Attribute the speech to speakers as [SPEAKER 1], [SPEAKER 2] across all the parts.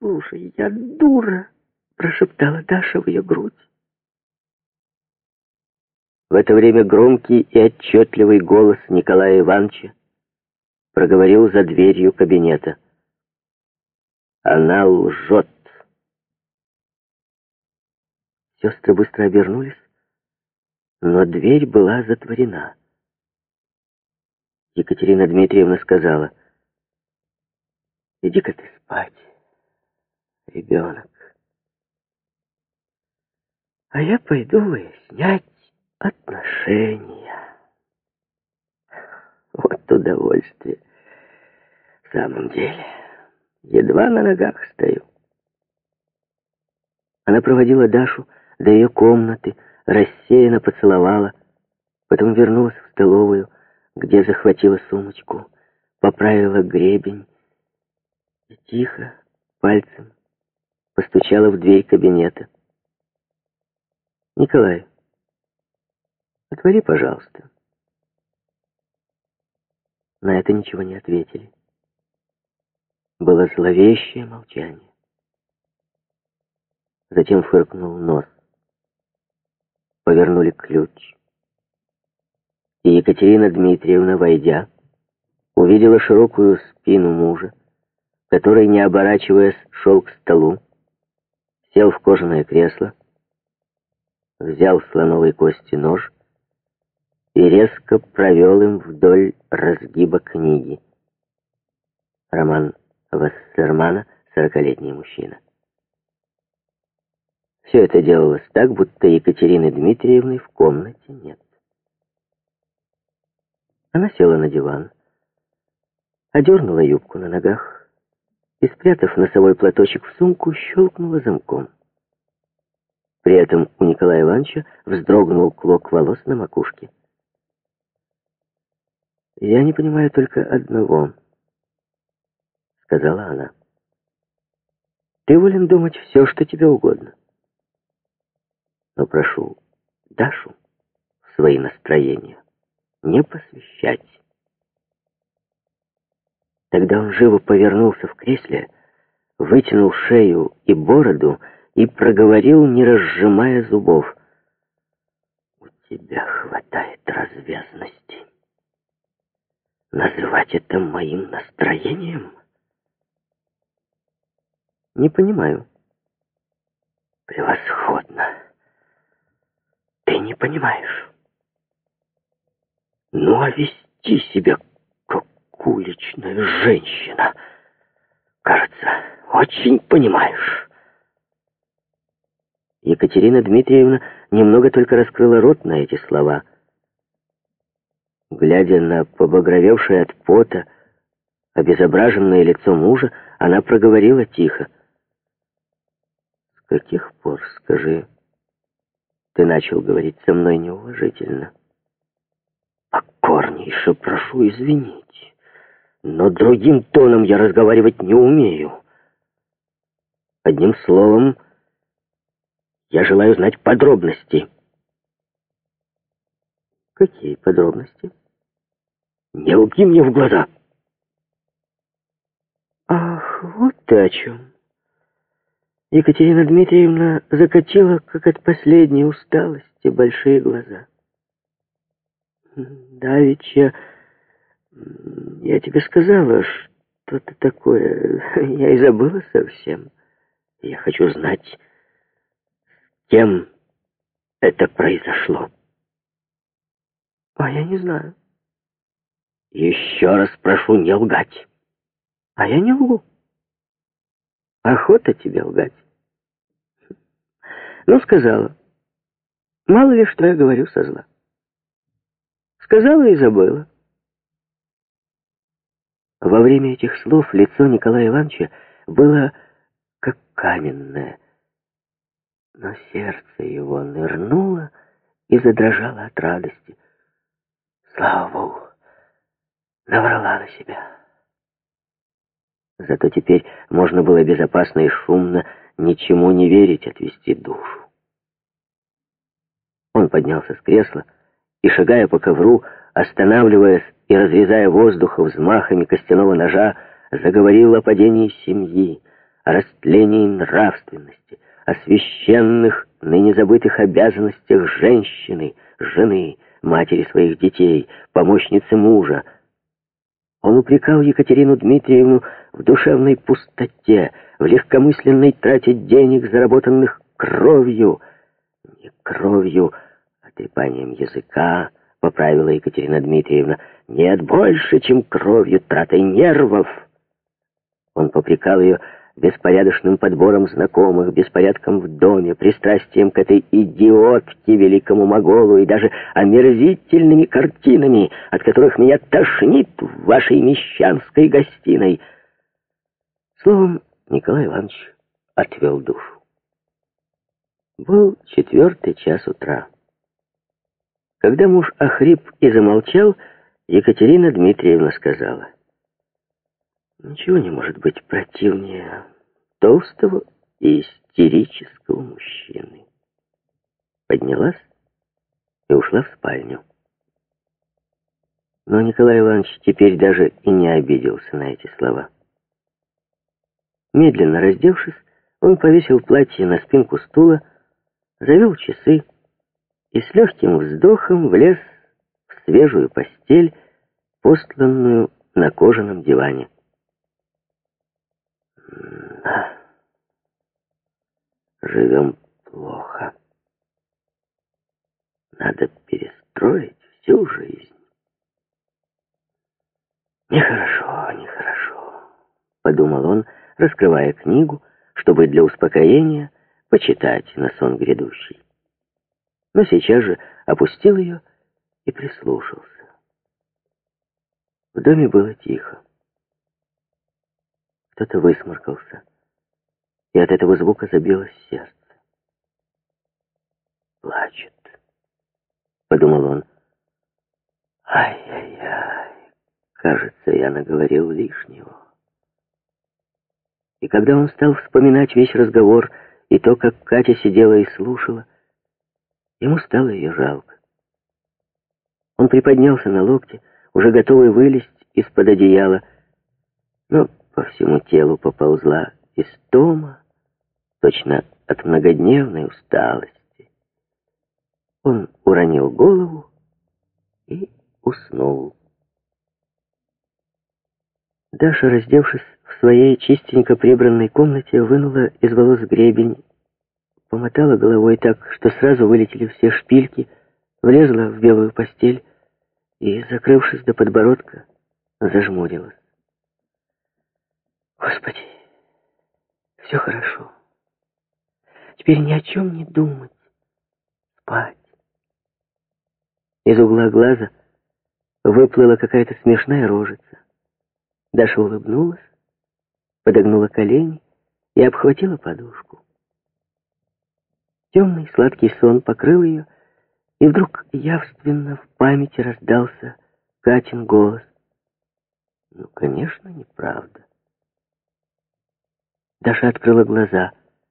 [SPEAKER 1] «Послушай, я дура!» — прошептала Даша в ее грудь.
[SPEAKER 2] В это время громкий и отчетливый голос Николая Ивановича проговорил за дверью кабинета. «Она лжет!» Сестры быстро обернулись, но дверь была затворена. Екатерина Дмитриевна сказала: «Иди-ка ты спать, ребенок, а я пойду выяснять отношения. Вот удовольствие. В самом деле, едва на ногах стою». Она проводила Дашу до ее комнаты, рассеянно поцеловала, потом вернулась в столовую, где захватила сумочку, поправила гребень и тихо, пальцем постучала в дверь кабинета. «Николай, отвори, пожалуйста». На это ничего не ответили. Было зловещее молчание. Затем фыркнул нос. Повернули ключ. И Екатерина Дмитриевна, войдя, увидела широкую спину мужа, который, не оборачиваясь, шел к столу, сел в кожаное кресло, взял слоновой кости нож и резко провел им вдоль разгиба книги. Роман Вассермана, 40-летний мужчина. Все это делалось так, будто Екатерины Дмитриевны в комнате нет. Она села на диван, одернула юбку на ногах и, спрятав носовой платочек в сумку, щелкнула замком. При этом у Николая Ивановича вздрогнул клок волос на макушке. «Я не понимаю только одного», — сказала она. «Ты волен думать все, что тебе угодно. Но прошу Дашу в свои настроения не посвящать». Тогда он живо повернулся в кресле, вытянул шею и бороду и проговорил, не разжимая зубов: «У тебя хватает развязности называть это моим настроением?» «Не понимаю». «Превосходно. Ты не понимаешь. Ну, а вести себя как уличная женщина, кажется, очень понимаешь». Екатерина Дмитриевна немного только раскрыла рот на эти слова. Глядя на побагровевшее от пота, обезображенное лицо мужа, она проговорила тихо: «С каких пор, скажи, ты начал говорить со мной неуважительно?» «Покорнейше прошу извинить, но другим тоном я разговаривать не умею. Одним словом, я желаю знать подробности». «Какие подробности?» «Не лги мне в глаза». «Ах, вот ты о чем». Екатерина Дмитриевна закатила, как от последней усталости, большие глаза. «Давеча я тебе сказала что-то такое, я и забыла совсем. Я хочу знать, с кем это произошло». «А я не знаю». «Еще раз прошу не лгать». «А я не лгу». «Охота тебе лгать». «Ну, сказала. Мало ли, что я говорю со зла. Сказала и забыла». Во время этих слов лицо Николая Ивановича было как каменное, но сердце его нырнуло и задрожало от радости. Слава Богу, наврала на себя. Зато теперь можно было безопасно и шумно ничему не верить, отвести душу. Он поднялся с кресла и, шагая по ковру, останавливаясь и разрезая воздух взмахами костяного ножа, заговорил о падении семьи, о растлении нравственности, о священных, ныне забытых обязанностях женщины, жены, матери своих детей, помощницы мужа. Он упрекал Екатерину Дмитриевну в душевной пустоте, в легкомысленной трате денег, заработанных кровью. Не кровью, а трепанием языка, поправила Екатерина Дмитриевна. Нет, больше, чем кровью, тратой нервов. Он попрекал ее беспорядочным подбором знакомых, беспорядком в доме, пристрастием к этой идиотке, великому моголу, и даже омерзительными картинами, от которых меня тошнит в вашей мещанской гостиной. Словом, Николай Иванович отвел душу. Был 4 час утра. Когда муж охрип и замолчал, Екатерина Дмитриевна сказала: «Ничего не может быть противнее толстого и истерического мужчины». Поднялась и ушла в спальню. Но Николай Иванович теперь даже и не обиделся на эти слова. Медленно раздевшись, он повесил платье на спинку стула, завел часы и с легким вздохом влез в свежую постель, постланную на кожаном диване. Да, живем плохо. Надо перестроить всю жизнь. Нехорошо, нехорошо, подумал он, раскрывая книгу, чтобы для успокоения почитать на сон грядущий. Но сейчас же опустил ее и прислушался. В доме было тихо. Кто-то высморкался, и от этого звука забилось сердце. «Плачет», — подумал он. «Ай-яй-яй, кажется, я наговорил лишнего». И когда он стал вспоминать весь разговор и то, как Катя сидела и слушала, ему стало ее жалко. Он приподнялся на локте, уже готовый вылезть из-под одеяла, но по всему телу поползла истома, точно от многодневной усталости. Он уронил голову и уснул. Даша, раздевшись в своей чистенько прибранной комнате, вынула из волос гребень, помотала головой так, что сразу вылетели все шпильки, влезла в белую постель и, закрывшись до подбородка, зажмурилась. Господи, все хорошо. Теперь ни о чем не думать. Спать. Из угла глаза выплыла какая-то смешная рожица. Даша улыбнулась, подогнула колени и обхватила подушку. Темный сладкий сон покрыл ее, и вдруг явственно в памяти раздался Катин голос. Ну, конечно, неправда. Даша открыла глаза.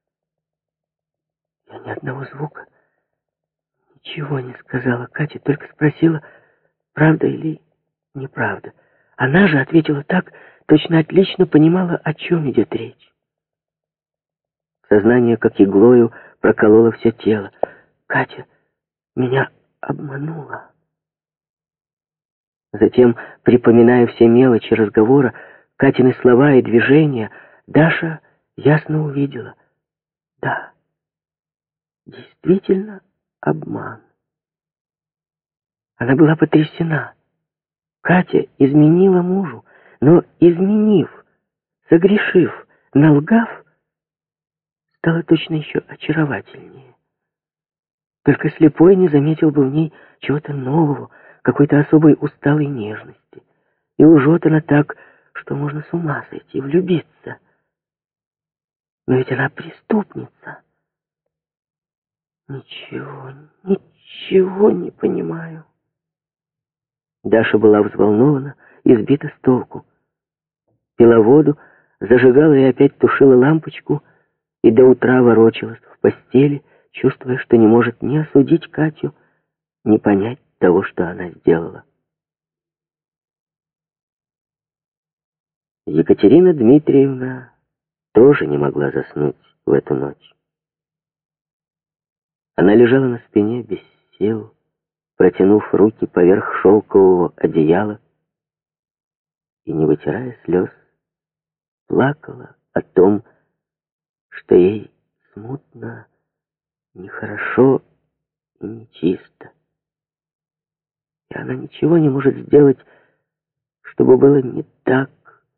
[SPEAKER 2] Я ни одного звука, ничего не сказала Кате, только спросила, правда или неправда. Она же ответила так, точно отлично понимала, о чем идет речь. Сознание, как иглою, прокололо все тело. Катя меня обманула. Затем, припоминая все мелочи разговора, Катины слова и движения, Даша ясно увидела. Да, действительно обман. Она была потрясена. Катя изменила мужу, но изменив, согрешив, налгав, стала точно еще очаровательнее. Только слепой не заметил бы в ней чего-то нового, какой-то особой усталой нежности. И лжет она так, что можно с ума сойти, влюбиться. Но ведь она преступница. Ничего не понимаю. Даша была взволнована и сбита с толку. Пила воду, зажигала и опять тушила лампочку, и до утра ворочалась в постели, чувствуя, что не может ни осудить Катю, ни понять того, что она сделала. Екатерина Дмитриевна тоже не могла заснуть в эту ночь. Она лежала на спине без сил, протянув руки поверх шелкового одеяла и, не вытирая слез, плакала о том, что ей смутно, нехорошо и нечисто. И она ничего не может сделать, чтобы было не так.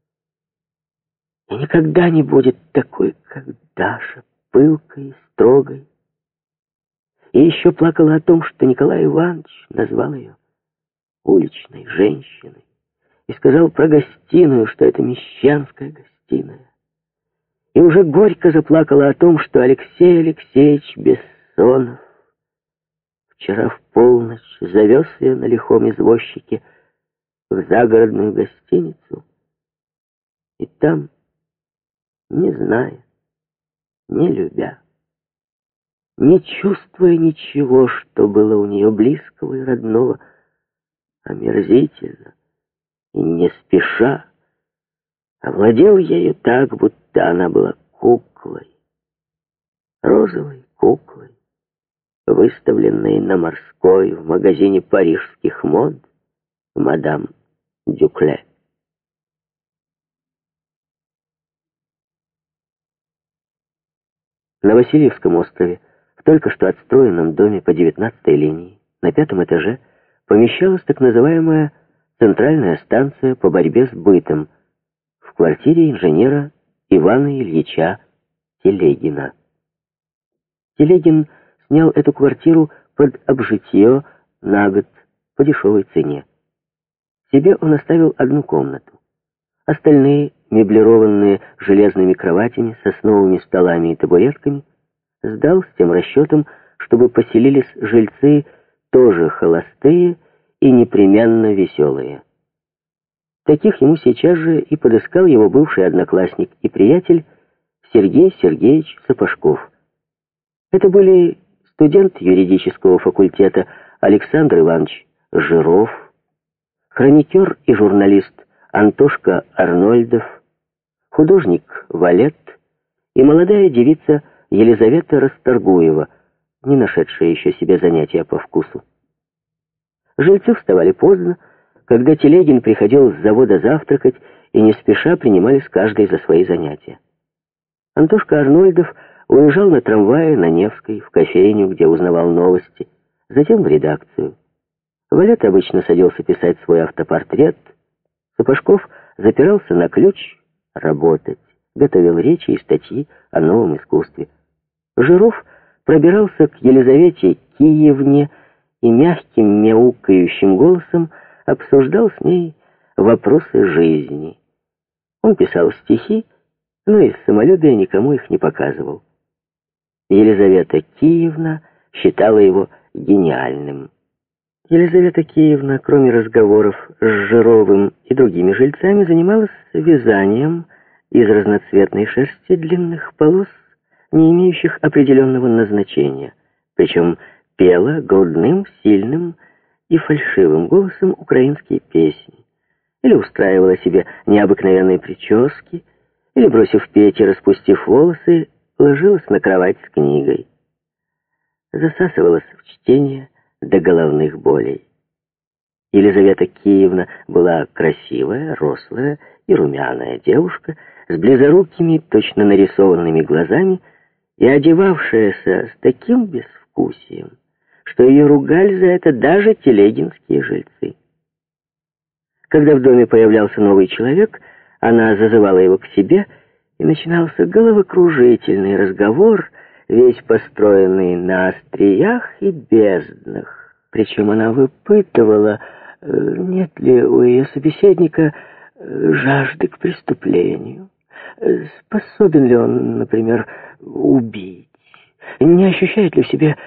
[SPEAKER 2] И никогда не будет такой, как Даша, пылкой и строгой. И еще плакала о том, что Николай Иванович назвал ее уличной женщиной и сказал про гостиную, что это мещанская гостиная. И уже горько заплакала о том, что Алексей Алексеевич Бессонов вчера в полночь завез ее на лихом извозчике в загородную гостиницу, и там, не зная, не любя, не чувствуя ничего, что было у нее близкого и родного, омерзительно и не спеша, овладел ею так, будто она была куклой, розовой куклой, выставленной на Морской в магазине парижских мод мадам Дюкле. На Васильевском острове, в только что отстроенном доме по 19-й линии, на 5-м этаже, помещалась так называемая центральная станция по борьбе с бытом в квартире инженера Ивана Ильича Телегина. Телегин снял эту квартиру под обжитье на год по дешевой цене. Себе он оставил одну комнату. Остальные, меблированные железными кроватями, сосновыми столами и табуретками, сдал с тем расчетом, чтобы поселились жильцы тоже холостые и непременно веселые. Таких ему сейчас же и подыскал его бывший одноклассник и приятель Сергей Сергеевич Сапожков. Это были студент юридического факультета Александр Иванович Жиров, хроникер и журналист Антошка Арнольдов, художник Валет и молодая девица Елизавета Расторгуева, не нашедшая еще себе занятия по вкусу. Жильцы вставали поздно, когда Телегин приходил с завода завтракать, и не спеша принимались каждый за свои занятия. Антошка Арнольдов уезжал на трамвае на Невской, в кофейню, где узнавал новости, затем в редакцию. Валет обычно садился писать свой автопортрет. Сапожков запирался на ключ работать, готовил речи и статьи о новом искусстве. Жиров пробирался к Елизавете Киевне и мягким мяукающим голосом обсуждал с ней вопросы жизни. Он писал стихи, но из самолюбия никому их не показывал. Елизавета Киевна считала его гениальным. Елизавета Киевна, кроме разговоров с Жировым и другими жильцами, занималась вязанием из разноцветной шерсти длинных полос, не имеющих определенного назначения, причем пела грудным, сильным и фальшивым голосом украинские песни, или устраивала себе необыкновенные прически, или, бросив петь и распустив волосы, ложилась на кровать с книгой. Засасывалась в чтение до головных болей. Елизавета Киевна была красивая, рослая и румяная девушка с близорукими, точно нарисованными глазами и одевавшаяся с таким безвкусием, что ее ругали за это даже телегинские жильцы. Когда в доме появлялся новый человек, она зазывала его к себе, и начинался головокружительный разговор, весь построенный на остриях и безднах. Причем она выпытывала, нет ли у ее собеседника жажды к преступлению, способен ли он, например, убить, не ощущает ли в себе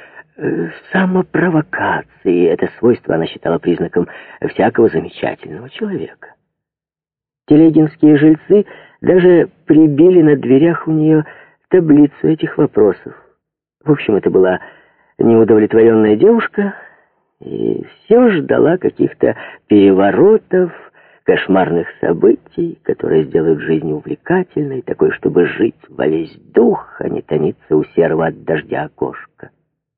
[SPEAKER 2] самопровокации. Это свойство она считала признаком всякого замечательного человека. Телегинские жильцы даже прибили на дверях у нее таблицу этих вопросов. В общем, это была неудовлетворенная девушка, и все ждала каких-то переворотов, кошмарных событий, которые сделают жизнь увлекательной, такой, чтобы жить во весь дух, а не томиться у серого от дождя окошка.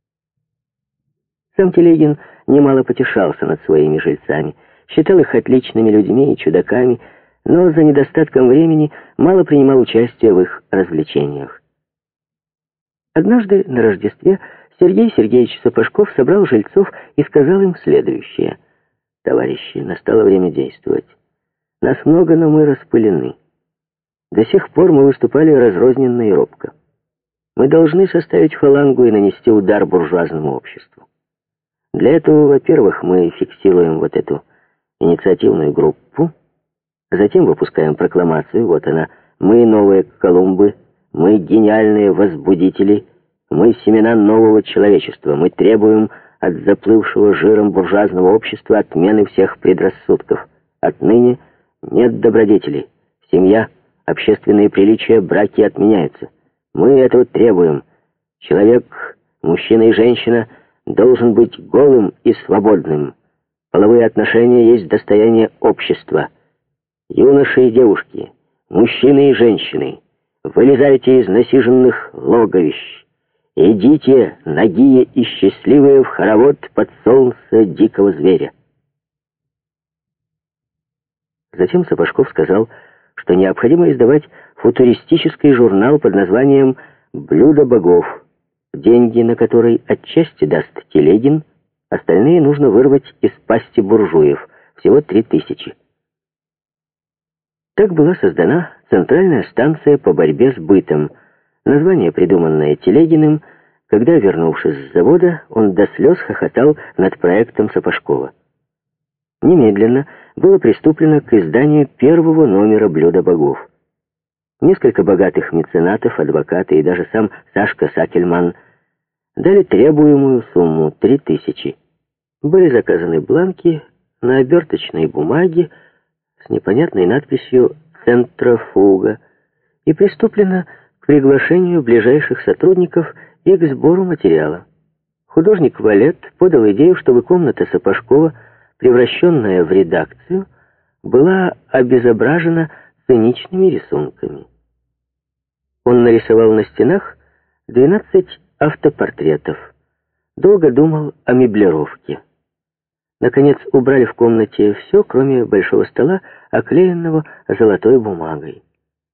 [SPEAKER 2] Сам Телегин немало потешался над своими жильцами, считал их отличными людьми и чудаками, но за недостатком времени мало принимал участие в их развлечениях. Однажды на Рождестве Сергей Сергеевич Сапожков собрал жильцов и сказал им следующее: «Товарищи, настало время действовать. Нас много, но мы распылены. До сих пор мы выступали разрозненно и робко. Мы должны составить фалангу и нанести удар буржуазному обществу. Для этого, во-первых, мы фиксируем вот эту инициативную группу, затем выпускаем прокламацию, вот она: мы новые Колумбы, мы гениальные возбудители, мы семена нового человечества, мы требуем от заплывшего жиром буржуазного общества отмены всех предрассудков. Отныне нет добродетелей. Семья, общественные приличия, браки отменяются. Мы этого требуем. Человек, мужчина и женщина, должен быть голым и свободным. Половые отношения есть достояние общества. Юноши и девушки, мужчины и женщины, вылезайте из насиженных логовищ. Идите, нагие и счастливые, в хоровод под солнце дикого зверя». Затем Сапожков сказал, что необходимо издавать футуристический журнал под названием «Блюдо богов», деньги на который отчасти даст Телегин, остальные нужно вырвать из пасти буржуев, всего 3000. Так была создана центральная станция по борьбе с бытом, название, придуманное Телегиным, когда, вернувшись с завода, он до слез хохотал над проектом Сапожкова. Немедленно было приступлено к изданию первого номера «Блюда богов». Несколько богатых меценатов, адвокаты и даже сам Сашка Сакельман дали требуемую сумму 3000. Были заказаны бланки на оберточной бумаге с непонятной надписью «Центрофуга» и приступлено к приглашению ближайших сотрудников и к сбору материала. Художник Валет подал идею, чтобы комната Сапожкова, превращенная в редакцию, была обезображена циничными рисунками. Он нарисовал на стенах 12 автопортретов. Долго думал о меблировке. Наконец убрали в комнате все, кроме большого стола, оклеенного золотой бумагой.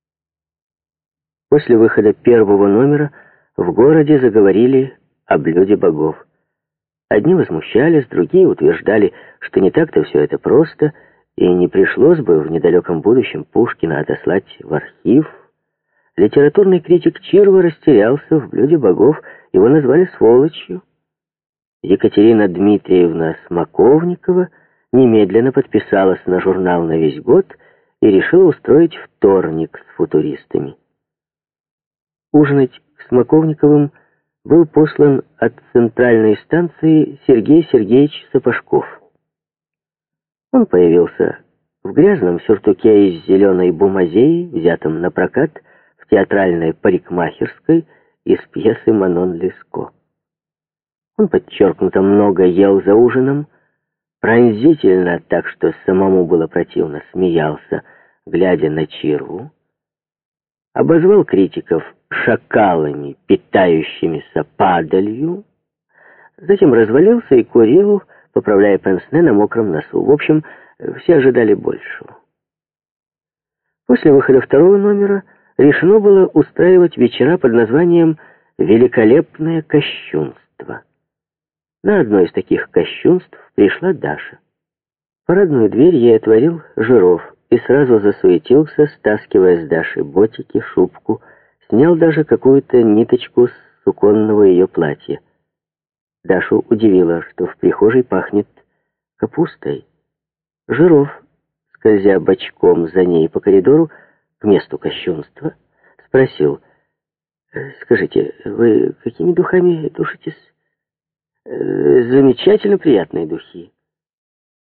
[SPEAKER 2] После выхода первого номера в городе заговорили о блюде богов. Одни возмущались, другие утверждали, что не так-то все это просто, и не пришлось бы в недалеком будущем Пушкина отослать в архив. Литературный критик Чирва растерялся: в блюде богов его назвали сволочью. Екатерина Дмитриевна Смоковникова немедленно подписалась на журнал на весь год и решила устроить вторник с футуристами. Ужинать к Смоковниковым был послан от центральной станции Сергей Сергеевич Сапожков. Он появился в грязном сюртуке из зеленой бумазеи, взятом на прокат в театральной парикмахерской из пьесы «Манон Леско». Он подчеркнуто много ел за ужином, пронзительно, так что самому было противно, смеялся, глядя на Чирву, обозвал критиков шакалами, питающимися падалью, затем развалился и курил, поправляя пенсне на мокром носу. В общем, все ожидали большего. После выхода второго номера решено было устраивать вечера под названием «Великолепное кощунство». На одно из таких кощунств пришла Даша. Парадную дверь ей отворил Жиров и сразу засуетился, стаскивая с Даши ботики, шубку, снял даже какую-то ниточку с суконного ее платья. Дашу удивило, что в прихожей пахнет капустой. Жиров, скользя бочком за ней по коридору к месту кощунства, спросил: «Скажите, вы какими духами душитесь?» «Замечательно приятные духи.